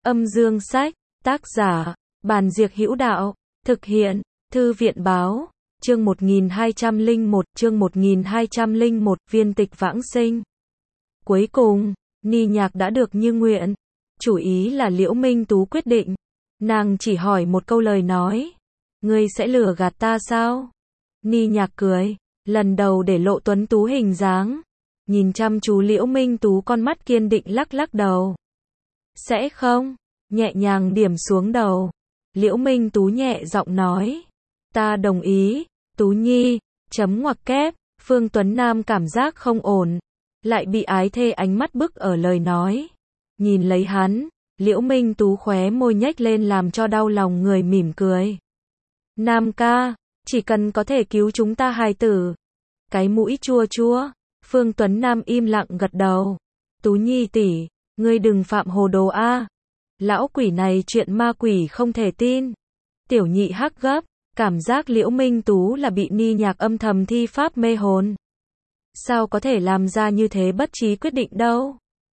Âm dương sách, tác giả, Bàn Diệc Hữu Đạo, thực hiện, Thư viện báo, chương 1201, viên tịch vãng sinh. Cuối cùng, Ni Nhạc đã được như nguyện. Chủ ý là Liễu Minh Tú quyết định. Nàng chỉ hỏi một câu lời nói. Ngươi sẽ lừa gạt ta sao? Ni Nhạc cười, lần đầu để lộ tuấn tú hình dáng. Nhìn chăm chú Liễu Minh Tú, con mắt kiên định lắc lắc đầu. Sẽ không, nhẹ nhàng điểm xuống đầu. Liễu Minh Tú nhẹ giọng nói. Ta đồng ý, Tú Nhi, chấm ngoặc kép. Phương Tuấn Nam cảm giác không ổn, lại bị ái thê ánh mắt bức ở lời nói. Nhìn lấy hắn, Liễu Minh Tú khóe môi nhếch lên làm cho đau lòng người, mỉm cười. Nam ca, chỉ cần có thể cứu chúng ta hài tử. Cái mũi chua chua. Phương Tuấn Nam im lặng gật đầu. Tú Nhi tỷ, ngươi đừng phạm hồ đồ a. Lão quỷ này chuyện ma quỷ không thể tin. Tiểu Nhị hắc gấp, cảm giác Liễu Minh Tú là bị Ni Nhạc âm thầm thi pháp mê hồn. Sao có thể làm ra như thế bất trí quyết định đâu.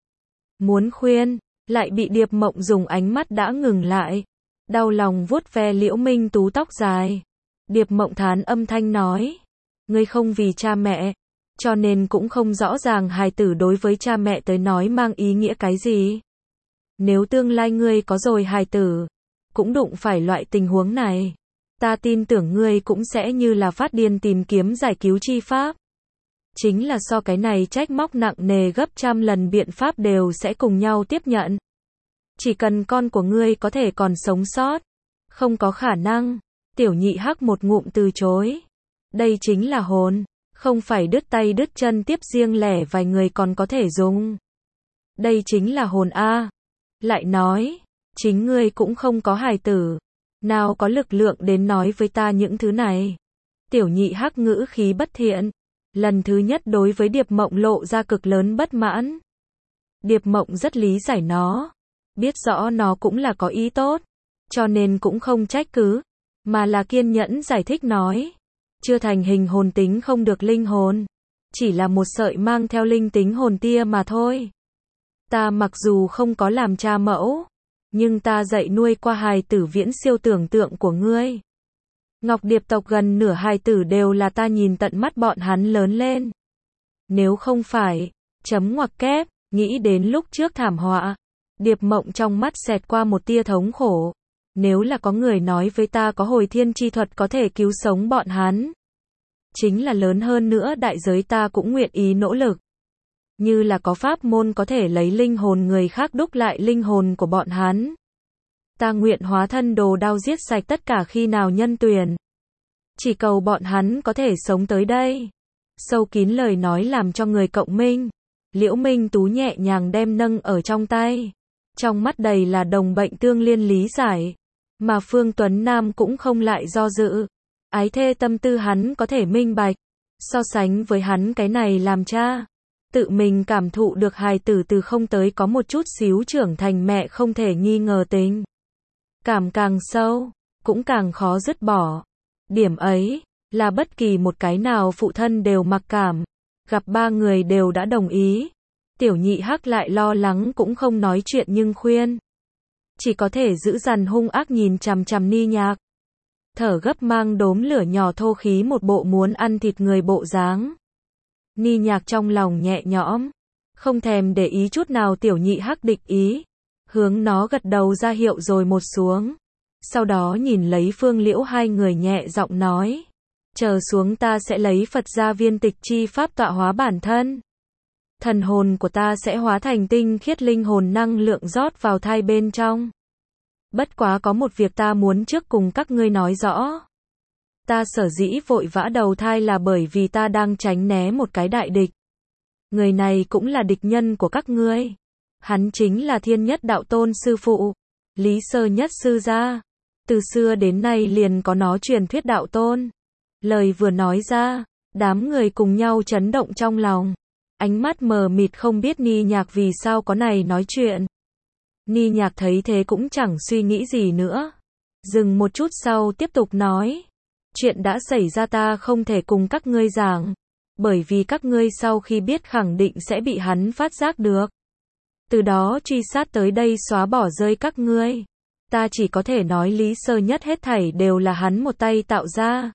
Muốn khuyên, lại bị Điệp Mộng dùng ánh mắt đã ngừng lại. Đau lòng vuốt ve Liễu Minh Tú tóc dài. Điệp Mộng thán âm thanh nói. Ngươi không vì cha mẹ, cho nên cũng không rõ ràng hài tử đối với cha mẹ tới nói mang ý nghĩa cái gì. Nếu tương lai ngươi có rồi hài tử, cũng đụng phải loại tình huống này, ta tin tưởng ngươi cũng sẽ như là phát điên tìm kiếm giải cứu chi pháp. Chính là so cái này trách móc nặng nề gấp trăm lần biện pháp đều sẽ cùng nhau tiếp nhận. Chỉ cần con của ngươi có thể còn sống sót. Không có khả năng. Tiểu Nhị hắc một ngụm từ chối. Đây chính là hồn, không phải đứt tay đứt chân tiếp riêng lẻ vài người còn có thể dùng. Đây chính là hồn a. Lại nói, chính ngươi cũng không có hài tử, nào có lực lượng đến nói với ta những thứ này. Tiểu Nhị hắc ngữ khí bất thiện, lần thứ nhất đối với Điệp Mộng lộ ra cực lớn bất mãn. Điệp Mộng rất lý giải nó, biết rõ nó cũng là có ý tốt, cho nên cũng không trách cứ, mà là kiên nhẫn giải thích nói. Chưa thành hình hồn tính không được linh hồn, chỉ là một sợi mang theo linh tính hồn tia mà thôi. Ta mặc dù không có làm cha mẫu, nhưng ta dạy nuôi qua hài tử viễn siêu tưởng tượng của ngươi. Ngọc Điệp tộc gần nửa hài tử đều là ta nhìn tận mắt bọn hắn lớn lên. Nếu không phải, chấm ngoặc kép, nghĩ đến lúc trước thảm họa. Điệp Mộng trong mắt xẹt qua một tia thống khổ. Nếu là có người nói với ta có hồi thiên chi thuật có thể cứu sống bọn hắn, chính là lớn hơn nữa đại giới ta cũng nguyện ý nỗ lực. Như là có pháp môn có thể lấy linh hồn người khác đúc lại linh hồn của bọn hắn, ta nguyện hóa thân đồ đao giết sạch tất cả khi nào nhân tuyển. Chỉ cầu bọn hắn có thể sống tới đây. Sâu kín lời nói làm cho người cộng minh. Liễu Minh Tú nhẹ nhàng đem nâng ở trong tay. Trong mắt đầy là đồng bệnh tương liên lý giải. Mà Phương Tuấn Nam cũng không lại do dự. Ái thê tâm tư hắn có thể minh bạch. So sánh với hắn cái này làm cha, tự mình cảm thụ được hài tử từ không tới có một chút xíu trưởng thành mẹ không thể nghi ngờ tình cảm càng sâu, cũng càng khó dứt bỏ. Điểm ấy, là bất kỳ một cái nào phụ thân đều mặc cảm. Gặp ba người đều đã đồng ý. Tiểu Nhị hắc lại lo lắng cũng không nói chuyện nhưng khuyên. Chỉ có thể giữ dằn hung ác nhìn chằm chằm Ni Nhạc. Thở gấp mang đốm lửa nhỏ thô khí một bộ muốn ăn thịt người bộ dáng. Ni Nhạc trong lòng nhẹ nhõm, không thèm để ý chút nào Tiểu Nhị hắc địch ý. Hướng nó gật đầu ra hiệu rồi một xuống. Sau đó nhìn lấy Phương Liễu hai người nhẹ giọng nói. Chờ xuống ta sẽ lấy Phật gia viên tịch chi pháp tọa hóa bản thân. Thần hồn của ta sẽ hóa thành tinh khiết linh hồn năng lượng rót vào thai bên trong. Bất quá có một việc ta muốn trước cùng các ngươi nói rõ. Ta sở dĩ vội vã đầu thai là bởi vì ta đang tránh né một cái đại địch. Người này cũng là địch nhân của các ngươi. Hắn chính là Thiên Nhất Đạo Tôn sư phụ, Lý Sơ Nhất sư gia. Từ xưa đến nay liền có nó truyền thuyết đạo tôn. Lời vừa nói ra, đám người cùng nhau chấn động trong lòng. Ánh mắt mờ mịt không biết Ni Nhạc vì sao có này nói chuyện. Ni Nhạc thấy thế cũng chẳng suy nghĩ gì nữa. Dừng một chút sau tiếp tục nói. Chuyện đã xảy ra ta không thể cùng các ngươi giảng. Bởi vì các ngươi sau khi biết khẳng định sẽ bị hắn phát giác được. từ đó truy sát tới đây xóa bỏ rơi các ngươi. Ta chỉ có thể nói Lý Sơ Nhất hết thảy đều là hắn một tay tạo ra.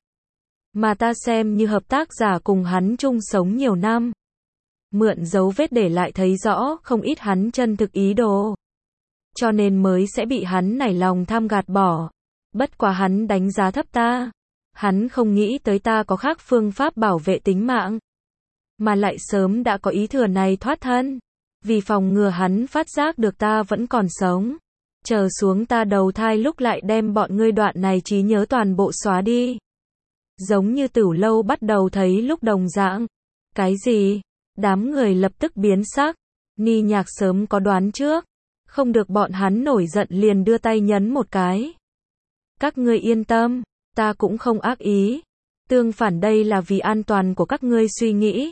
Mà ta xem như hợp tác giả cùng hắn chung sống nhiều năm. Mượn dấu vết để lại thấy rõ không ít hắn chân thực ý đồ. Cho nên mới sẽ bị hắn nảy lòng tham gạt bỏ. Bất quá hắn đánh giá thấp ta. Hắn không nghĩ tới ta có khác phương pháp bảo vệ tính mạng. Mà lại sớm đã có ý thừa này thoát thân. Vì phòng ngừa hắn phát giác được ta vẫn còn sống. Chờ xuống ta đầu thai lúc lại đem bọn ngươi đoạn này trí nhớ toàn bộ xóa đi. Giống như Tử Lâu bắt đầu thấy lúc đồng dạng. Cái gì? Đám người lập tức biến sắc. Ni Nhạc sớm có đoán trước. Không được bọn hắn nổi giận liền đưa tay nhấn một cái. Các ngươi yên tâm, ta cũng không ác ý. Tương phản đây là vì an toàn của các ngươi suy nghĩ.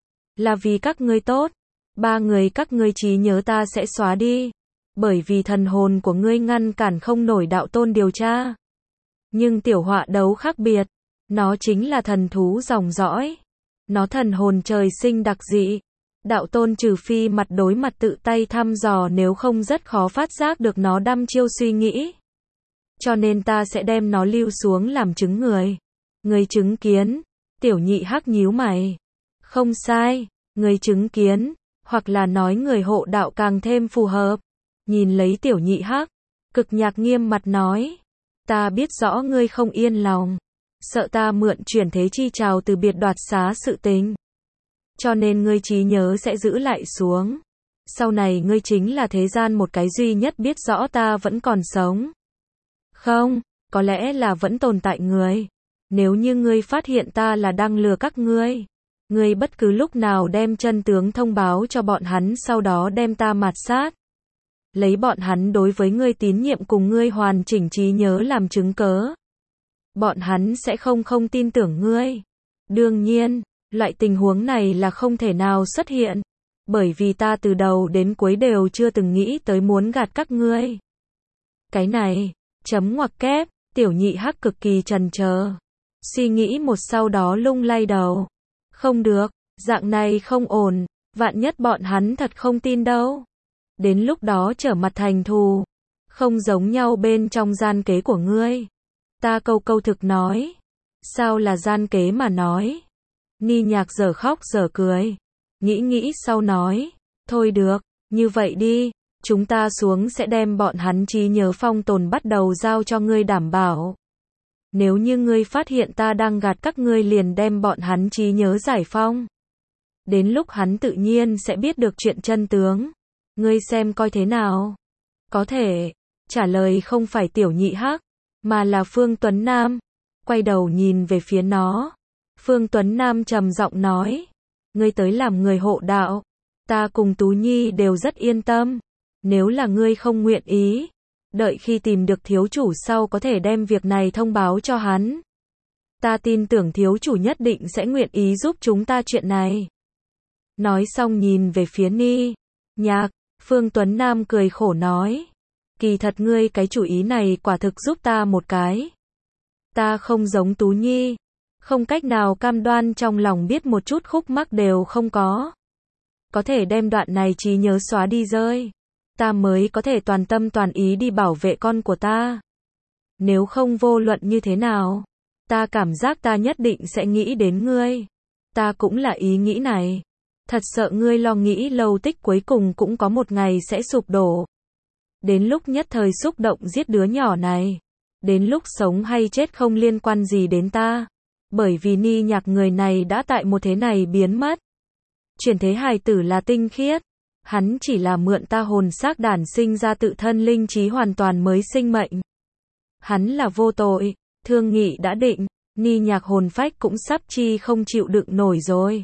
Là vì các ngươi tốt. 3 người các ngươi trí nhớ ta sẽ xóa đi. Bởi vì thần hồn của ngươi ngăn cản không nổi đạo tôn điều tra. Nhưng tiểu họa đấu khác biệt. Nó chính là thần thú dòng dõi. Nó thần hồn trời sinh đặc dị. Đạo tôn trừ phi mặt đối mặt tự tay thăm dò nếu không rất khó phát giác được nó đăm chiêu suy nghĩ. Cho nên ta sẽ đem nó lưu xuống làm chứng người. Người chứng kiến. Tiểu Nhị Hắc nhíu mày. Không sai, người chứng kiến. Hoặc là nói người hộ đạo càng thêm phù hợp. Nhìn lấy Tiểu Nhị Hắc. Cực Nhạc nghiêm mặt nói. Ta biết rõ ngươi không yên lòng. Sợ ta mượn chuyển thế chi trào từ biệt đoạt xá sự tình. Cho nên ngươi trí nhớ sẽ giữ lại xuống. Sau này ngươi chính là thế gian một cái duy nhất biết rõ ta vẫn còn sống. Không, có lẽ là vẫn tồn tại người. Nếu như ngươi phát hiện ta là đang lừa các ngươi. Ngươi bất cứ lúc nào đem chân tướng thông báo cho bọn hắn sau đó đem ta mạt sát. Lấy bọn hắn đối với ngươi tín nhiệm cùng ngươi hoàn chỉnh trí nhớ làm chứng cớ. Bọn hắn sẽ không tin tưởng ngươi. Đương nhiên, loại tình huống này là không thể nào xuất hiện. Bởi vì ta từ đầu đến cuối đều chưa từng nghĩ tới muốn gạt các ngươi. Cái này, chấm ngoặc kép, Tiểu Nhị Hắc cực kỳ chần chờ. Suy nghĩ một sau đó lung lay đầu. Không được, dạng này không ổn, vạn nhất bọn hắn thật không tin đâu. Đến lúc đó trở mặt thành thù. Không giống nhau bên trong gian kế của ngươi. Ta câu thực nói. Sao là gian kế mà nói? Ni Nhạc giờ khóc giờ cười. Nghĩ sau nói. Thôi được, như vậy đi. Chúng ta xuống sẽ đem bọn hắn trí nhớ phong tồn bắt đầu giao cho ngươi đảm bảo. Nếu như ngươi phát hiện ta đang gạt các ngươi liền đem bọn hắn trí nhớ giải phong. Đến lúc hắn tự nhiên sẽ biết được chuyện chân tướng. Ngươi xem coi thế nào? Có thể. Trả lời không phải Tiểu Nhị Hắc, mà là Phương Tuấn Nam. Quay đầu nhìn về phía nó. Phương Tuấn Nam trầm giọng nói. Ngươi tới làm người hộ đạo. Ta cùng Tú Nhi đều rất yên tâm. Nếu là ngươi không nguyện ý. Đợi khi tìm được thiếu chủ sau có thể đem việc này thông báo cho hắn. Ta tin tưởng thiếu chủ nhất định sẽ nguyện ý giúp chúng ta chuyện này. Nói xong nhìn về phía Ni Nhạc. Phương Tuấn Nam cười khổ nói. Kỳ thật ngươi cái chủ ý này quả thực giúp ta một cái. Ta không giống Tú Nhi. Không cách nào cam đoan trong lòng biết một chút khúc mắc đều không có. Có thể đem đoạn này trí nhớ xóa đi rơi. Ta mới có thể toàn tâm toàn ý đi bảo vệ con của ta. Nếu không vô luận như thế nào. Ta cảm giác ta nhất định sẽ nghĩ đến ngươi. Ta cũng là ý nghĩ này. Thật sợ ngươi lo nghĩ lâu tích cuối cùng cũng có một ngày sẽ sụp đổ. Đến lúc nhất thời xúc động giết đứa nhỏ này. Đến lúc sống hay chết không liên quan gì đến ta. Bởi vì Ni Nhạc người này đã tại một thế này biến mất. Chuyển thế hài tử là tinh khiết. Hắn chỉ là mượn ta hồn xác đản sinh ra tự thân linh trí hoàn toàn mới sinh mệnh. Hắn là vô tội. Thương nghị đã định. Ni Nhạc hồn phách cũng sắp chi không chịu đựng nổi rồi.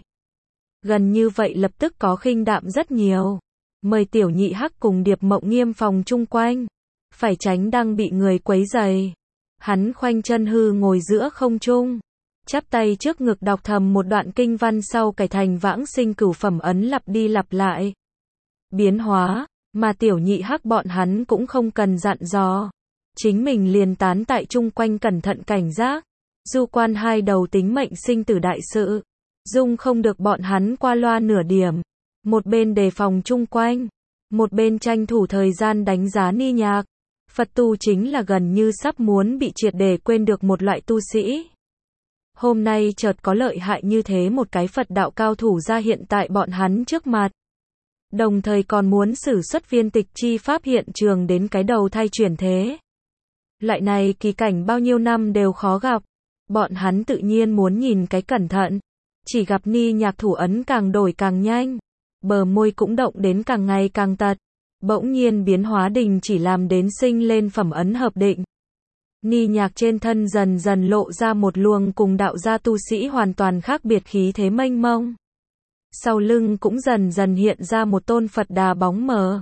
Gần như vậy lập tức có khinh đạm rất nhiều. Mời Tiểu Nhị Hắc cùng Điệp Mộng nghiêm phòng chung quanh. Phải tránh đang bị người quấy rầy. Hắn khoanh chân hư ngồi giữa không trung. Chắp tay trước ngực đọc thầm một đoạn kinh văn sau cải thành vãng sinh cửu phẩm ấn lặp đi lặp lại. Biến hóa, mà Tiểu Nhị Hắc bọn hắn cũng không cần dặn dò. Chính mình liền tán tại chung quanh cẩn thận cảnh giác. Du quan hai đầu tính mệnh sinh tử đại sự. Dung không được bọn hắn qua loa nửa điểm. Một bên đề phòng chung quanh. một bên tranh thủ thời gian đánh giá Ni Nhạc. Phật tu chính là gần như sắp muốn bị triệt để quên được một loại tu sĩ. Hôm nay chợt có lợi hại như thế một cái Phật đạo cao thủ ra hiện tại bọn hắn trước mặt. Đồng thời còn muốn sử xuất viên tịch chi pháp hiện trường đến cái đầu thai chuyển thế. Loại này kỳ cảnh bao nhiêu năm đều khó gặp. Bọn hắn tự nhiên muốn nhìn cái cẩn thận. Chỉ gặp Ni Nhạc thủ ấn càng đổi càng nhanh. Bờ môi cũng động đến càng ngày càng tật. Bỗng nhiên biến hóa đình chỉ làm đến sinh lên phẩm ấn hợp định. Ni Nhạc trên thân dần dần lộ ra một luồng cùng đạo gia tu sĩ hoàn toàn khác biệt khí thế mênh mông. Sau lưng cũng dần dần hiện ra một tôn Phật Đà bóng mờ.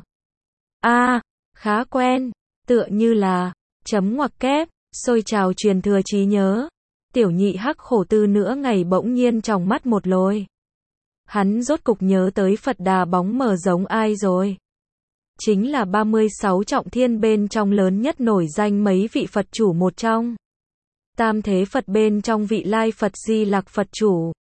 Khá quen, tựa như là, chấm ngoặc kép, xôi trào truyền thừa trí nhớ. Tiểu Nhị Hắc khổ tư nửa ngày bỗng nhiên trong mắt một lồi. Hắn rốt cục nhớ tới Phật Đà bóng mờ giống ai rồi. Chính là 36 trọng thiên bên trong lớn nhất nổi danh mấy vị Phật chủ một trong. Tam thế Phật bên trong vị lai Phật Di Lặc Phật chủ.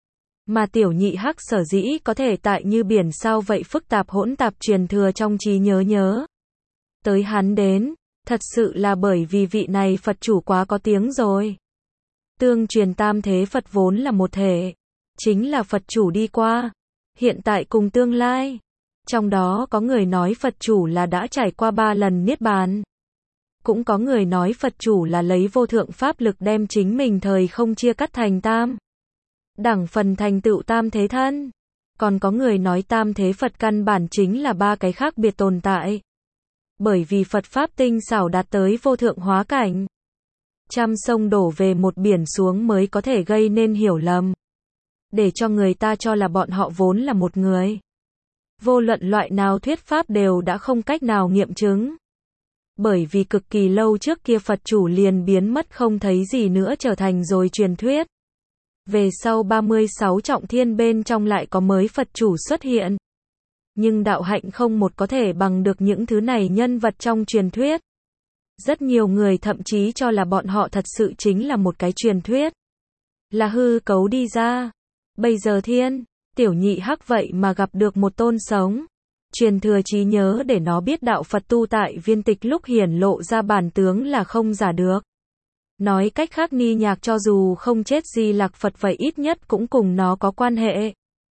Mà Tiểu Nhị Hắc sở dĩ có thể tại như biển sao vậy phức tạp hỗn tạp truyền thừa trong trí nhớ. Tới hắn đến, thật sự là bởi vì vị này Phật chủ quá có tiếng rồi. Tương truyền tam thế Phật vốn là một thể. Chính là Phật chủ đi qua, hiện tại cùng tương lai. Trong đó có người nói Phật chủ là đã trải qua 3 lần niết bàn. Cũng có người nói Phật chủ là lấy vô thượng pháp lực đem chính mình thời không chia cắt thành tam đẳng phần thành tựu tam thế thân. Còn có người nói tam thế Phật căn bản chính là 3 cái khác biệt tồn tại. Bởi vì Phật Pháp tinh xảo đạt tới vô thượng hóa cảnh. Trăm sông đổ về một biển xuống mới có thể gây nên hiểu lầm. Để cho người ta cho là bọn họ vốn là một người. Vô luận loại nào thuyết pháp đều đã không cách nào nghiệm chứng. Bởi vì cực kỳ lâu trước kia Phật chủ liền biến mất không thấy gì nữa trở thành rồi truyền thuyết. Về sau 36 trọng thiên bên trong lại có mới Phật chủ xuất hiện. Nhưng đạo hạnh không một có thể bằng được những thứ này nhân vật trong truyền thuyết. Rất nhiều người thậm chí cho là bọn họ thật sự chính là một cái truyền thuyết. Là hư cấu đi ra. Bây giờ Tiểu Nhị Hắc vậy mà gặp được một tôn sống. Truyền thừa trí nhớ để nó biết đạo Phật tu tại viên tịch lúc hiển lộ ra bản tướng là không giả được. Nói cách khác Ni Nhạc cho dù không chết Di Lặc Phật vậy ít nhất cũng cùng nó có quan hệ.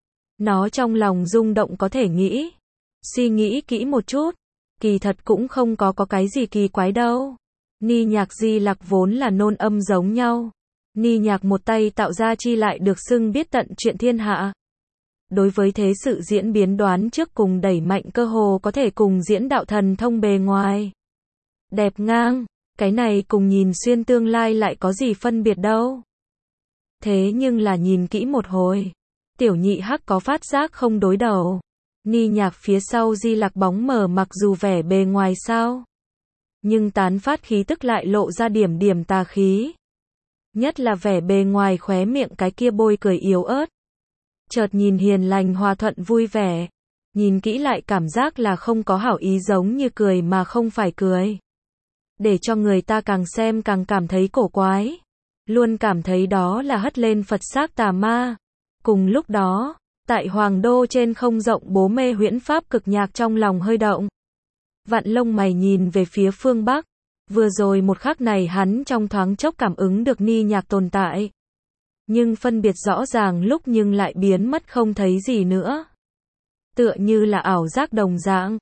Nó trong lòng rung động có thể nghĩ. Suy nghĩ kỹ một chút. Kỳ thật cũng không có cái gì kỳ quái đâu. Ni Nhạc Di Lặc vốn là nôn âm giống nhau. Ni Nhạc một tay tạo ra chi lại được xưng biết tận chuyện thiên hạ. Đối với thế sự diễn biến đoán trước cùng đẩy mạnh cơ hồ có thể cùng diễn đạo thần thông bề ngoài. Đẹp ngang, cái này cùng nhìn xuyên tương lai lại có gì phân biệt đâu. Thế nhưng là nhìn kỹ một hồi. Tiểu Nhị Hắc có phát giác không đối đầu. Ni Nhạc phía sau Di Lặc bóng mờ mặc dù vẻ bề ngoài sao. Nhưng tán phát khí tức lại lộ ra điểm điểm tà khí. Nhất là vẻ bề ngoài khóe miệng cái kia bôi cười yếu ớt. Chợt nhìn hiền lành hòa thuận vui vẻ. Nhìn kỹ lại cảm giác là không có hảo ý giống như cười mà không phải cười. Để cho người ta càng xem càng cảm thấy cổ quái. Luôn cảm thấy đó là hất lên Phật xác tà ma. Cùng lúc đó, tại Hoàng Đô trên không rộng bố mê huyễn pháp cực nhạc trong lòng hơi động. Vặn lông mày nhìn về phía phương Bắc. Vừa rồi một khắc này hắn trong thoáng chốc cảm ứng được Ni Nhạc tồn tại. Nhưng phân biệt rõ ràng lúc nhưng lại biến mất không thấy gì nữa. Tựa như là ảo giác đồng dạng.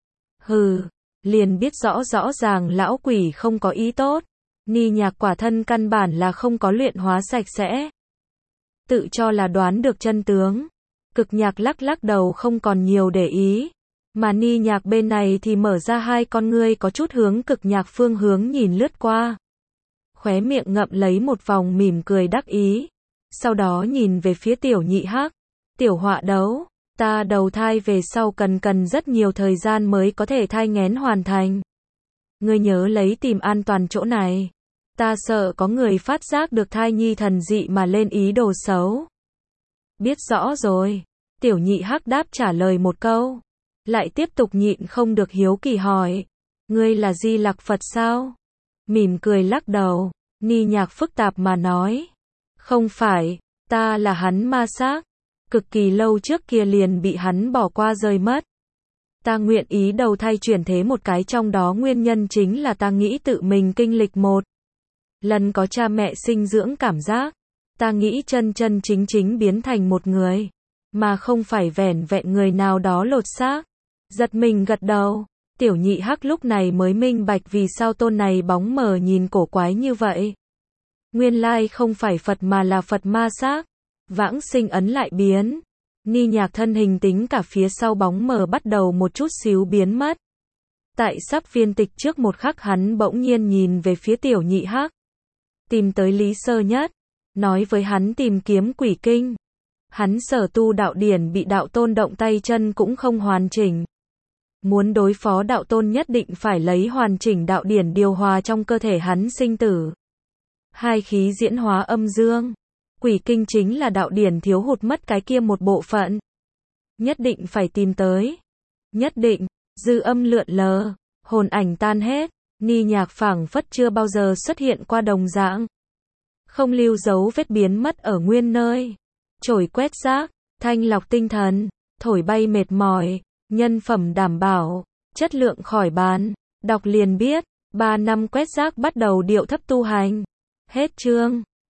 Liền biết rõ ràng lão quỷ không có ý tốt. Ni Nhạc quả thân căn bản là không có luyện hóa sạch sẽ. Tự cho là đoán được chân tướng. Cực nhạc lắc đầu không còn nhiều để ý. Mà Ni Nhạc bên này thì mở ra hai con ngươi có chút hướng cực nhạc phương hướng nhìn lướt qua. Khóe miệng ngậm lấy một vòng mỉm cười đắc ý. Sau đó nhìn về phía Tiểu Nhị Hắc. Tiểu họa đấu, ta đầu thai về sau cần rất nhiều thời gian mới có thể thai nghén hoàn thành. Ngươi nhớ lấy tìm an toàn chỗ này. Ta sợ có người phát giác được thai nhi thần dị mà lên ý đồ xấu. Biết rõ rồi. Tiểu Nhị Hắc đáp trả lời một câu. Lại tiếp tục nhịn không được hiếu kỳ hỏi. Ngươi là Di Lặc Phật sao? Mỉm cười lắc đầu. Ni Nhạc phức tạp mà nói. Không phải, ta là hắn ma xác. Cực kỳ lâu trước kia liền bị hắn bỏ qua rơi mất. Ta nguyện ý đầu thai chuyển thế một cái, trong đó nguyên nhân chính là ta nghĩ tự mình kinh lịch một lần có cha mẹ sinh dưỡng cảm giác. Ta nghĩ chân chân chính chính biến thành một người, mà không phải vẻn vẹn người nào đó lột xác. Giật mình gật đầu, Tiểu Nhị Hắc lúc này mới minh bạch vì sao tôn này bóng mờ nhìn cổ quái như vậy. Nguyên lai không phải Phật mà là Phật ma xác. Vãng Sinh ấn lại biến. Ni Nhạc thân hình tính cả phía sau bóng mờ bắt đầu một chút xíu biến mất. Tại sắp viên tịch trước một khắc hắn bỗng nhiên nhìn về phía Tiểu Nhị Hắc. Tìm tới Lý Sơ Nhất. Nói với hắn tìm kiếm quỷ kinh. Hắn sở tu đạo điển bị đạo tôn động tay chân cũng không hoàn chỉnh. Muốn đối phó đạo tôn nhất định phải lấy hoàn chỉnh đạo điển điều hòa trong cơ thể hắn sinh tử. Hai khí diễn hóa âm dương. Quỷ kinh chính là đạo điển thiếu hụt mất cái kia một bộ phận. Nhất định phải tìm tới. Nhất định, dư âm lượn lờ, hồn ảnh tan hết, Ni Nhạc phảng phất chưa bao giờ xuất hiện qua đồng dạng. Không lưu dấu vết biến mất ở nguyên nơi. Chổi quét rác, thanh lọc tinh thần, thổi bay mệt mỏi, nhân phẩm đảm bảo, chất lượng khỏi bàn. Đọc liền biết, 3 năm quét rác bắt đầu điệu thấp tu hành. Hết chương.